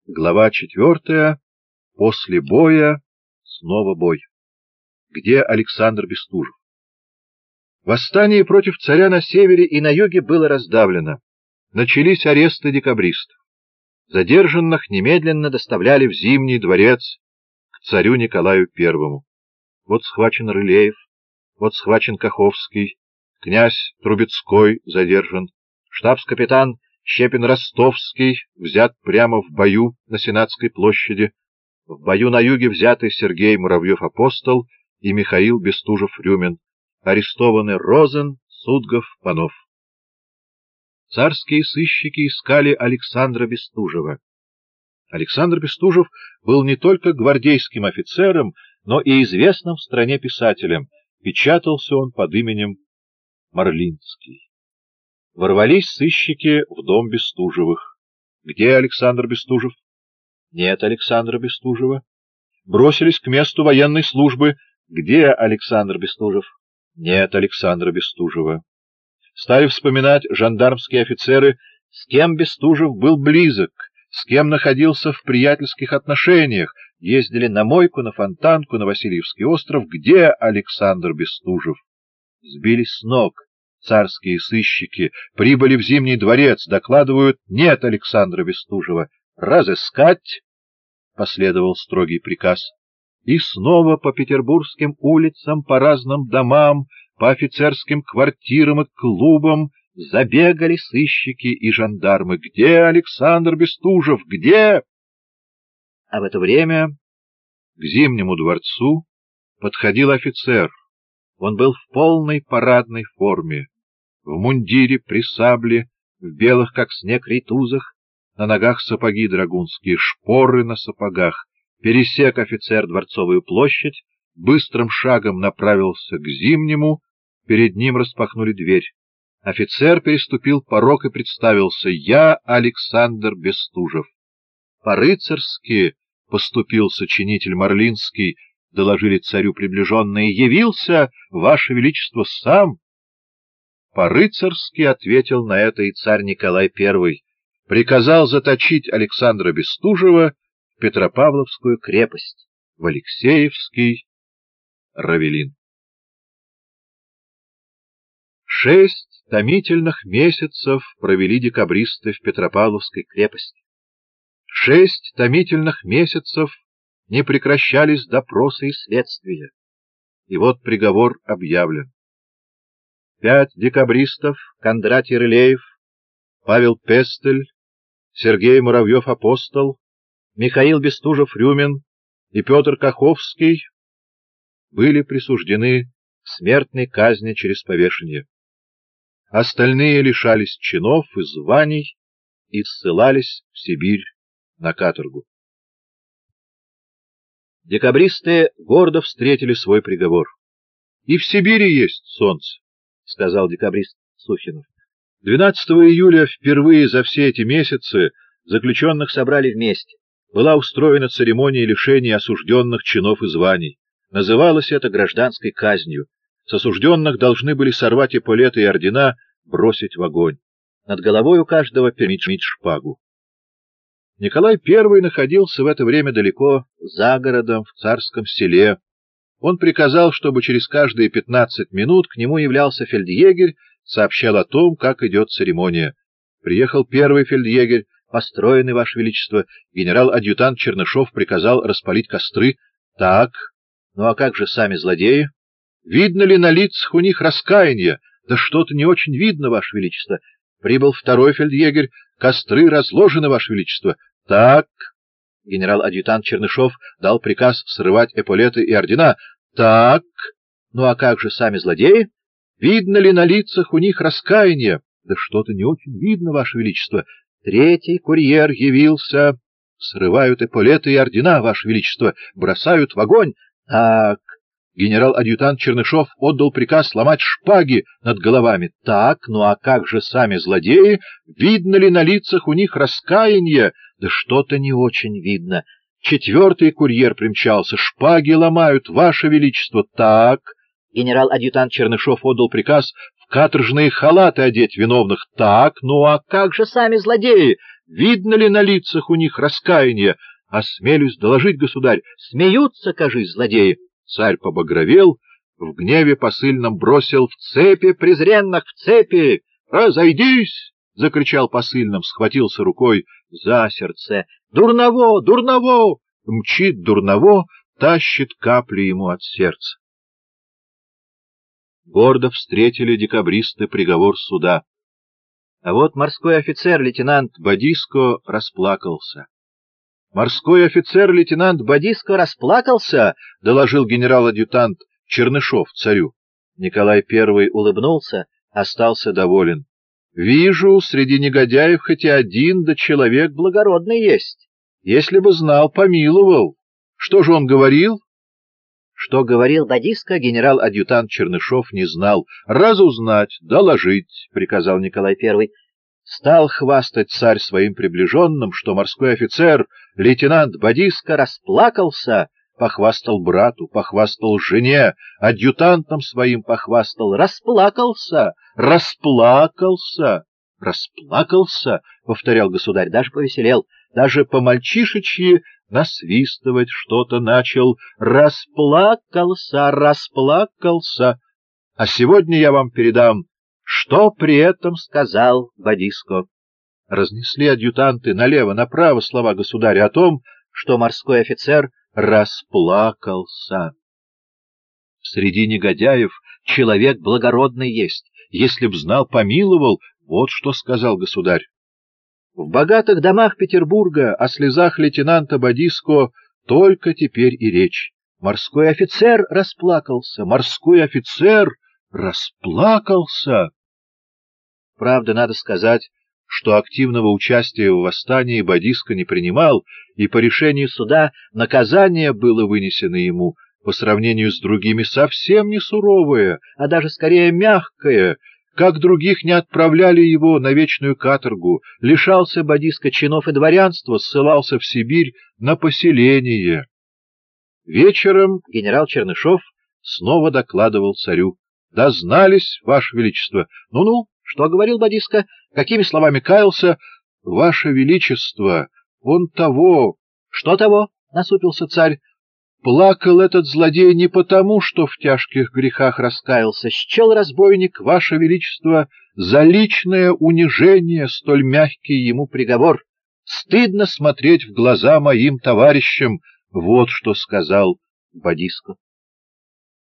Глава 4. После боя снова бой. Где Александр Бестужев? Восстание против царя на севере и на юге было раздавлено. Начались аресты декабристов. Задержанных немедленно доставляли в Зимний дворец к царю Николаю I. Вот схвачен Рылеев, вот схвачен Каховский, князь Трубецкой задержан, штабс-капитан Щепин-Ростовский взят прямо в бою на Сенатской площади, в бою на юге взяты Сергей Муравьев-Апостол и Михаил Бестужев-Рюмин, арестованы Розен, Судгов, Панов. Царские сыщики искали Александра Бестужева. Александр Бестужев был не только гвардейским офицером, но и известным в стране писателем. Печатался он под именем Марлинский. Ворвались сыщики в дом Бестужевых. Где Александр Бестужев? Нет Александра Бестужева. Бросились к месту военной службы. Где Александр Бестужев? Нет Александра Бестужева. Стали вспоминать жандармские офицеры, с кем Бестужев был близок, с кем находился в приятельских отношениях, ездили на Мойку, на Фонтанку, на Васильевский остров. Где Александр Бестужев? Сбились с ног. Царские сыщики прибыли в Зимний дворец, докладывают: нет Александра Бестужева. Разыскать! Последовал строгий приказ. И снова по петербургским улицам, по разным домам, по офицерским квартирам и клубам забегали сыщики и жандармы. Где Александр Бестужев? Где? А в это время к Зимнему дворцу подходил офицер. Он был в полной парадной форме, в мундире при сабле, в белых, как снег, рейтузах, на ногах сапоги драгунские, шпоры на сапогах. Пересек офицер Дворцовую площадь, быстрым шагом направился к Зимнему, перед ним распахнули дверь. Офицер переступил порог и представился: «Я Александр Бестужев». По-рыцарски поступил сочинитель Марлинский, доложили царю приближенные: «Явился, Ваше Величество, сам». По-рыцарски ответил на это и царь Николай I, приказал заточить Александра Бестужева в Петропавловскую крепость, в Алексеевский Равелин. 6 томительных месяцев провели декабристы в Петропавловской крепости. 6 томительных месяцев не прекращались допросы и следствия. И вот приговор объявлен. 5 декабристов: Кондратий Рылеев, Павел Пестель, Сергей Муравьев-Апостол, Михаил Бестужев-Рюмин и Петр Каховский, были присуждены к смертной казни через повешение. Остальные лишались чинов и званий и ссылались в Сибирь на каторгу. Декабристы гордо встретили свой приговор. — И в Сибири есть солнце, — сказал декабрист Сухинов. 12 июля впервые за все эти месяцы заключенных собрали вместе. Была устроена церемония лишения осужденных чинов и званий. Называлось это гражданской казнью. С осужденных должны были сорвать эполеты и ордена, бросить в огонь. Над головой у каждого перемить шпагу. Николай I находился в это время далеко за городом, в Царском селе. Он приказал, чтобы через каждые 15 минут к нему являлся фельдъегерь, сообщал о том, как идет церемония. Приехал первый фельдъегерь: «Построены, Ваше Величество». Генерал-адъютант Чернышов приказал распалить костры. «Так, ну а как же сами злодеи? Видно ли на лицах у них раскаяние? Да что-то не очень видно, Ваше Величество». Прибыл второй фельдъегерь: «Костры разложены, Ваше Величество». «Так». Генерал-адъютант Чернышов дал приказ срывать эполеты и ордена. «Так. Ну а как же сами злодеи? Видно ли на лицах у них раскаяние? Да что-то не очень видно, Ваше Величество». Третий курьер явился: «Срывают эполеты и ордена, Ваше Величество, бросают в огонь». «Так». Генерал-адъютант Чернышов отдал приказ сломать шпаги над головами. «Так, ну а как же сами злодеи? Видно ли на лицах у них раскаяние? Да что-то не очень видно». Четвертый курьер примчался: «Шпаги ломают, Ваше Величество». «Так». Генерал-адъютант Чернышов отдал приказ в каторжные халаты одеть виновных. «Так, ну а как же сами злодеи? Видно ли на лицах у них раскаяние? Осмелюсь доложить, государь, смеются, кажись, злодеи. Царь побагровел, в гневе посыльным бросил: в цепи презренных, в цепи! Разойдись! — закричал посыльным, схватился рукой за сердце. Дурново, дурново! Мчит Дурново, тащит капли ему от сердца. Гордо встретили декабристы приговор суда. А вот морской офицер лейтенант Бадиско расплакался. «Морской офицер лейтенант Бадиско расплакался», — доложил генерал-адъютант Чернышов царю. Николай I улыбнулся, остался доволен. «Вижу, среди негодяев хоть и один, да человек благородный есть. Если бы знал, помиловал. Что же он говорил?» Что говорил Бадиско, генерал-адъютант Чернышов не знал. «Разузнать, доложить», — приказал Николай I. Стал хвастать царь своим приближенным, что морской офицер, лейтенант Бадиско, расплакался, похвастал брату, похвастал жене, адъютантам своим похвастал, расплакался, расплакался, расплакался, — повторял государь, даже повеселел, даже по-мальчишечьи насвистывать что-то начал. Расплакался, расплакался. А сегодня я вам передам, что при этом сказал Бадиско. Разнесли адъютанты налево-направо слова государя о том, что морской офицер расплакался. Среди негодяев человек благородный есть. Если б знал, помиловал. Вот что сказал государь. В богатых домах Петербурга о слезах лейтенанта Бадиско только теперь и речь. Морской офицер расплакался, морской офицер расплакался. Правда, надо сказать, что активного участия в восстании Бадиско не принимал, и по решению суда наказание было вынесено ему по сравнению с другими совсем не суровое, а даже скорее мягкое. Как других не отправляли его на вечную каторгу, лишался Бадиско чинов и дворянства, ссылался в Сибирь на поселение. Вечером генерал Чернышов снова докладывал царю. «Дознались, Ваше Величество». «Ну-ну, что говорил Бадиско? Какими словами каялся?» «Ваше Величество, он того...» «Что того?» — насупился царь. «Плакал этот злодей не потому, что в тяжких грехах раскаялся. Счел разбойник, Ваше Величество, за личное унижение столь мягкий ему приговор. Стыдно смотреть в глаза моим товарищам». Вот что сказал Бадиско.